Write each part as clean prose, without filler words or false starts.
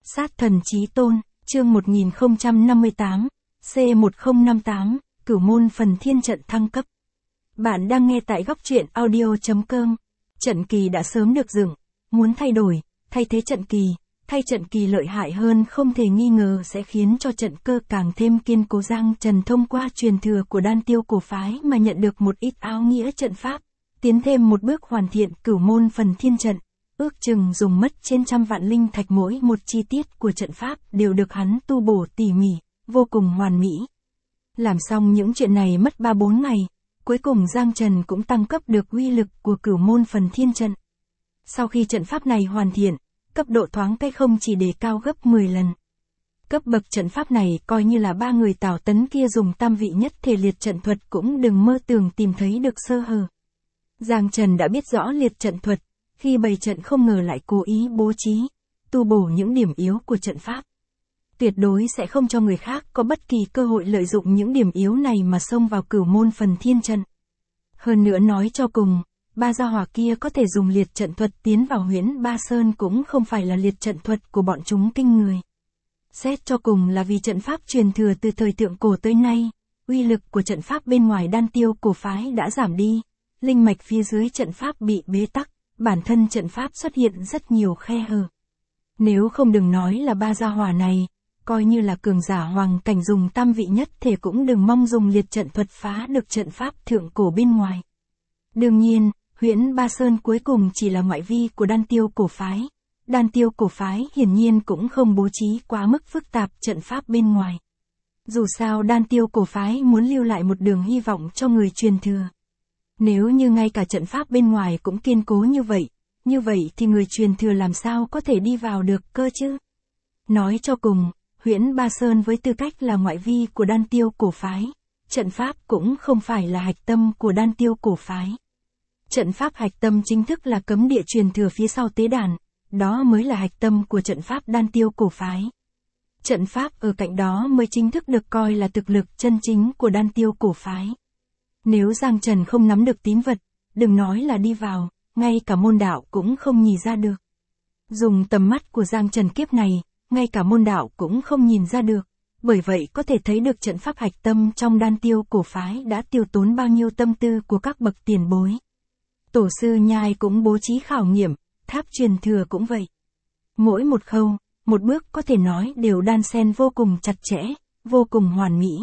Sát thần chí tôn, chương 1058, C1058, Cửu môn phần thiên trận thăng cấp. Bạn đang nghe tại góc truyện audio.com. Trận kỳ đã sớm được dựng, muốn thay đổi, thay thế trận kỳ, thay trận kỳ lợi hại hơn không thể nghi ngờ sẽ khiến cho trận cơ càng thêm kiên cố. Giang Trần thông qua truyền thừa của Đan Tiêu cổ phái mà nhận được một ít áo nghĩa trận pháp, tiến thêm một bước hoàn thiện Cửu môn phần thiên trận. Ước chừng dùng mất trên trăm vạn linh thạch, mỗi một chi tiết của trận pháp đều được hắn tu bổ tỉ mỉ, vô cùng hoàn mỹ. Làm xong những chuyện này mất 3-4 ngày, cuối cùng Giang Trần cũng tăng cấp được uy lực của Cửu môn phần thiên trận. Sau khi trận pháp này hoàn thiện, cấp độ thoáng cái không chỉ đề cao gấp 10 lần. Cấp bậc trận pháp này coi như là ba người Tào Tấn kia dùng tam vị nhất thể liệt trận thuật cũng đừng mơ tưởng tìm thấy được sơ hở. Giang Trần đã biết rõ liệt trận thuật, khi bày trận không ngờ lại cố ý bố trí, tu bổ những điểm yếu của trận pháp. Tuyệt đối sẽ không cho người khác có bất kỳ cơ hội lợi dụng những điểm yếu này mà xông vào Cửu môn phần thiên trận. Hơn nữa nói cho cùng, ba gia hỏa kia có thể dùng liệt trận thuật tiến vào Huyễn Ba Sơn cũng không phải là liệt trận thuật của bọn chúng kinh người. Xét cho cùng là vì trận pháp truyền thừa từ thời thượng cổ tới nay, uy lực của trận pháp bên ngoài Đan Tiêu cổ phái đã giảm đi, linh mạch phía dưới trận pháp bị bế tắc, bản thân trận pháp xuất hiện rất nhiều khe hở. Nếu không đừng nói là ba gia hỏa này, coi như là cường giả hoàng cảnh dùng tam vị nhất thể cũng đừng mong dùng liệt trận thuật phá được trận pháp thượng cổ bên ngoài. Đương nhiên, Huyễn Ba Sơn cuối cùng chỉ là ngoại vi của Đan Tiêu cổ phái. Đan Tiêu cổ phái hiển nhiên cũng không bố trí quá mức phức tạp trận pháp bên ngoài. Dù sao Đan Tiêu cổ phái muốn lưu lại một đường hy vọng cho người truyền thừa. Nếu như ngay cả trận pháp bên ngoài cũng kiên cố như vậy thì người truyền thừa làm sao có thể đi vào được cơ chứ? Nói cho cùng, Huyễn Ba Sơn với tư cách là ngoại vi của Đan Tiêu cổ phái, trận pháp cũng không phải là hạch tâm của Đan Tiêu cổ phái. Trận pháp hạch tâm chính thức là cấm địa truyền thừa phía sau tế đàn, đó mới là hạch tâm của trận pháp Đan Tiêu cổ phái. Trận pháp ở cạnh đó mới chính thức được coi là thực lực chân chính của Đan Tiêu cổ phái. Nếu Giang Trần không nắm được tín vật, đừng nói là đi vào, ngay cả môn đạo cũng không nhìn ra được. Dùng tầm mắt của Giang Trần kiếp này, ngay cả môn đạo cũng không nhìn ra được, bởi vậy có thể thấy được trận pháp hạch tâm trong Đan Tiêu cổ phái đã tiêu tốn bao nhiêu tâm tư của các bậc tiền bối. Tổ sư Nhai cũng bố trí khảo nghiệm, tháp truyền thừa cũng vậy. Mỗi một khâu, một bước có thể nói đều đan xen vô cùng chặt chẽ, vô cùng hoàn mỹ.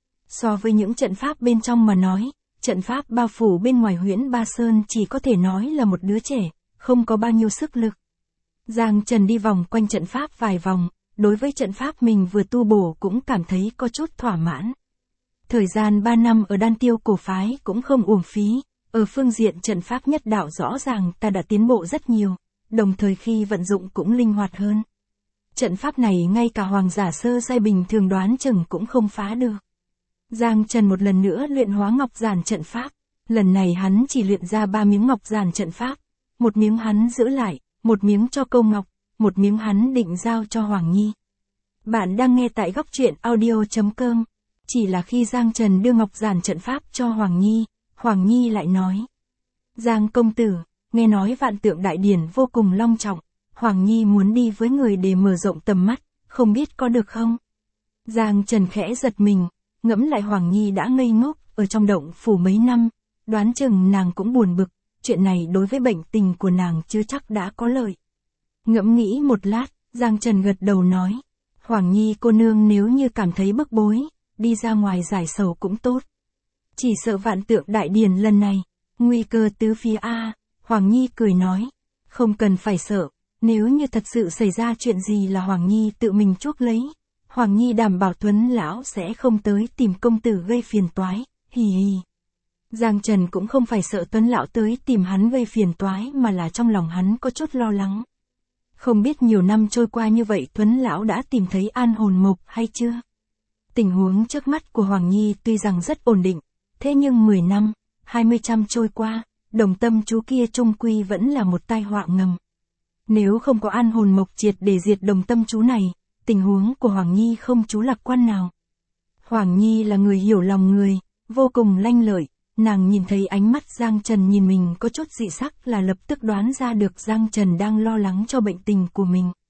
So với những trận pháp bên trong mà nói, trận pháp bao phủ bên ngoài Huyễn Ba Sơn chỉ có thể nói là một đứa trẻ, không có bao nhiêu sức lực. Giang Trần đi vòng quanh trận pháp vài vòng, đối với trận pháp mình vừa tu bổ cũng cảm thấy có chút thỏa mãn. Thời gian 3 năm ở Đan Tiêu cổ phái cũng không uổng phí, ở phương diện trận pháp nhất đạo rõ ràng ta đã tiến bộ rất nhiều, đồng thời khi vận dụng cũng linh hoạt hơn. Trận pháp này ngay cả hoàng giả sơ giai bình thường đoán chừng cũng không phá được. Giang Trần một lần nữa luyện hóa ngọc giản trận pháp, lần này hắn chỉ luyện ra 3 miếng ngọc giản trận pháp, một miếng hắn giữ lại, một miếng cho Câu Ngọc, một miếng hắn định giao cho Hoàng Nhi. Bạn đang nghe tại góc truyện audio.com. Chỉ là khi Giang Trần đưa ngọc giản trận pháp cho Hoàng Nhi lại nói: Giang công tử, nghe nói Vạn Tượng Đại Điển vô cùng long trọng, Hoàng Nhi muốn đi với người để mở rộng tầm mắt, không biết có được không? Giang Trần khẽ giật mình, ngẫm lại Hoàng Nhi đã ngây ngốc ở trong động phủ mấy năm, đoán chừng nàng cũng buồn bực, chuyện này đối với bệnh tình của nàng chưa chắc đã có lợi. Ngẫm nghĩ một lát, Giang Trần gật đầu nói: Hoàng Nhi cô nương nếu như cảm thấy bức bối, đi ra ngoài giải sầu cũng tốt. Chỉ sợ Vạn Tượng Đại Điển lần này, nguy cơ tứ phía a. Hoàng Nhi cười nói: không cần phải sợ, nếu như thật sự xảy ra chuyện gì là Hoàng Nhi tự mình chuốc lấy. Hoàng Nhi đảm bảo Tuấn lão sẽ không tới tìm công tử gây phiền toái, hì hì. Giang Trần cũng không phải sợ Tuấn lão tới tìm hắn gây phiền toái mà là trong lòng hắn có chút lo lắng. Không biết nhiều năm trôi qua như vậy Tuấn lão đã tìm thấy an hồn mộc hay chưa? Tình huống trước mắt của Hoàng Nhi tuy rằng rất ổn định, thế nhưng 10 năm, 20 năm trôi qua, đồng tâm chú kia chung quy vẫn là một tai họa ngầm. Nếu không có an hồn mộc triệt để diệt đồng tâm chú này, tình huống của Hoàng Nhi không chú lạc quan nào. Hoàng Nhi là người hiểu lòng người, vô cùng lanh lợi, nàng nhìn thấy ánh mắt Giang Trần nhìn mình có chút dị sắc là lập tức đoán ra được Giang Trần đang lo lắng cho bệnh tình của mình.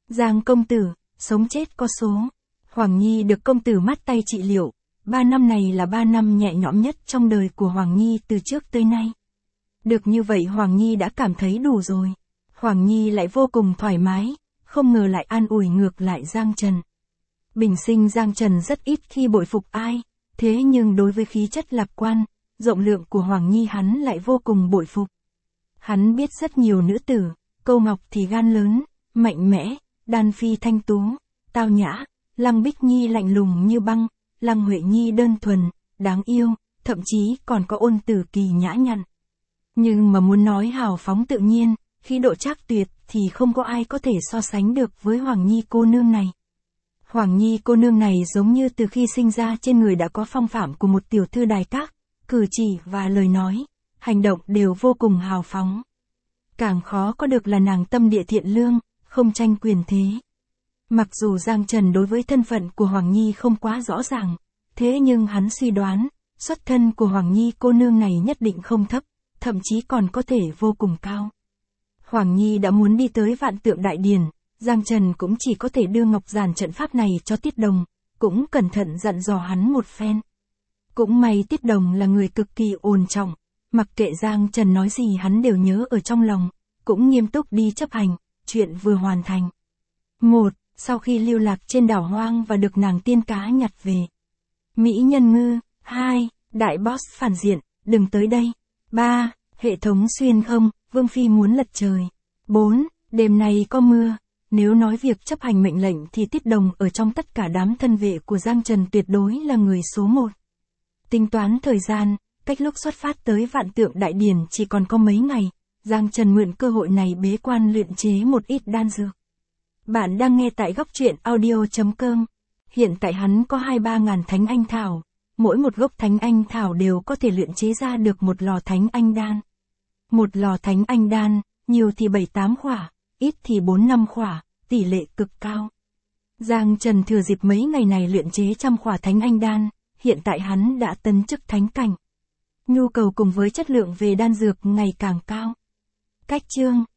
Giang công tử, sống chết có số. Hoàng Nhi được công tử mát tay trị liệu. 3 năm này là 3 năm nhẹ nhõm nhất trong đời của Hoàng Nhi từ trước tới nay. Được như vậy Hoàng Nhi đã cảm thấy đủ rồi. Hoàng Nhi lại vô cùng thoải mái, không ngờ lại an ủi ngược lại Giang Trần. Bình sinh Giang Trần rất ít khi bội phục ai, thế nhưng đối với khí chất lạc quan, rộng lượng của Hoàng Nhi hắn lại vô cùng bội phục. Hắn biết rất nhiều nữ tử, Câu Ngọc thì gan lớn, mạnh mẽ, Đan Phi thanh tú, tao nhã, Lăng Bích Nhi lạnh lùng như băng, Lăng Huệ Nhi đơn thuần, đáng yêu, thậm chí còn có Ôn Tử Kỳ nhã nhặn. Nhưng mà muốn nói hào phóng tự nhiên, khí độ trác tuyệt thì không có ai có thể so sánh được với Hoàng Nhi cô nương này. Hoàng Nhi cô nương này giống như từ khi sinh ra trên người đã có phong phạm của một tiểu thư đài các, cử chỉ và lời nói, hành động đều vô cùng hào phóng. Càng khó có được là nàng tâm địa thiện lương, không tranh quyền thế. Mặc dù Giang Trần đối với thân phận của Hoàng Nhi không quá rõ ràng, thế nhưng hắn suy đoán, xuất thân của Hoàng Nhi cô nương này nhất định không thấp, thậm chí còn có thể vô cùng cao. Hoàng Nhi đã muốn đi tới Vạn Tượng Đại Điển, Giang Trần cũng chỉ có thể đưa ngọc giản trận pháp này cho Tiết Đồng, cũng cẩn thận dặn dò hắn một phen. Cũng may Tiết Đồng là người cực kỳ ổn trọng, mặc kệ Giang Trần nói gì hắn đều nhớ ở trong lòng, cũng nghiêm túc đi chấp hành, chuyện vừa hoàn thành. 1. Sau khi lưu lạc trên đảo hoang và được nàng tiên cá nhặt về. Mỹ nhân ngư. 2. Đại boss phản diện, đừng tới đây. 3. Hệ thống xuyên không, Vương Phi muốn lật trời. 4. Đêm nay có mưa. Nếu nói việc chấp hành mệnh lệnh thì Tiết Đồng ở trong tất cả đám thân vệ của Giang Trần tuyệt đối là người số 1. Tính toán thời gian, cách lúc xuất phát tới Vạn Tượng Đại Điển chỉ còn có mấy ngày, Giang Trần mượn cơ hội này bế quan luyện chế một ít đan dược. Bạn đang nghe tại góc truyện audio.com. Hiện tại hắn có 2-3 ngàn thánh anh thảo, mỗi một gốc thánh anh thảo đều có thể luyện chế ra được một lò thánh anh đan. Một lò thánh anh đan, nhiều thì 7-8 khỏa, ít thì 4-5 khỏa, tỷ lệ cực cao. Giang Trần thừa dịp mấy ngày này luyện chế trăm khỏa thánh anh đan, hiện tại hắn đã tấn chức thánh cảnh. Nhu cầu cùng với chất lượng về đan dược ngày càng cao. Cách chương